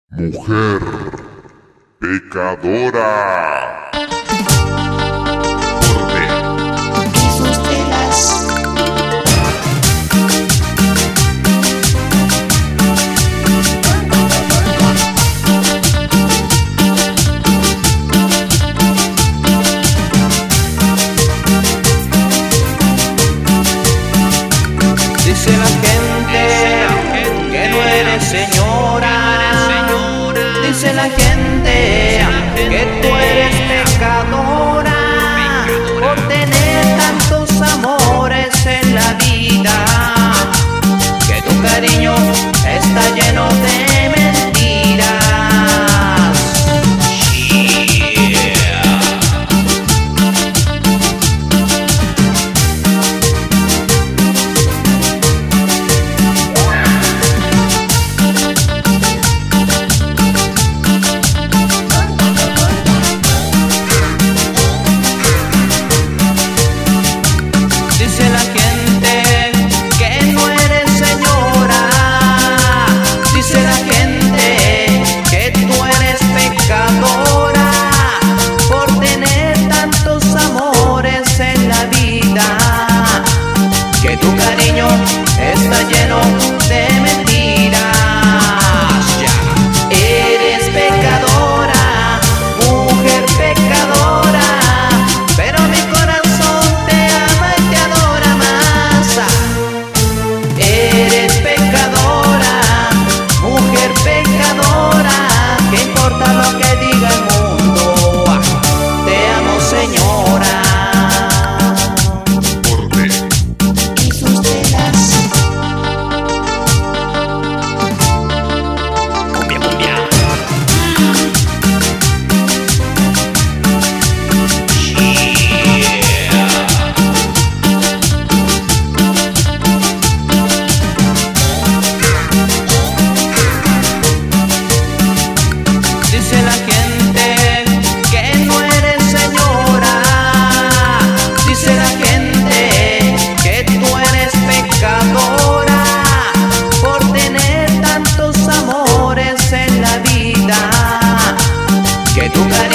Mujer pecadora. Y sus telas. Dice la gente que no eres señora. Dice la gente que tú eres pecadora por tener tantos amores en la vida, que tu cariño está lleno de mentiras. Dice la gente que no eres señora. Dice la gente que tú eres pecadora por tener tantos amores en la vida, que tu cariño está lleno de mentiras. Ya eres pecadora, mujer pecadora, pero mi corazón te ama y te adora más. Eres pecadora, mujer pecadora, ¿qué importa lo que diga el mundo? Te amo, señora. Y sus telas. Cumbia, cumbia. Dice la gente que no eres señora. Dice la gente que tú eres pecadora por tener tantos amores en la vida, que tu cariño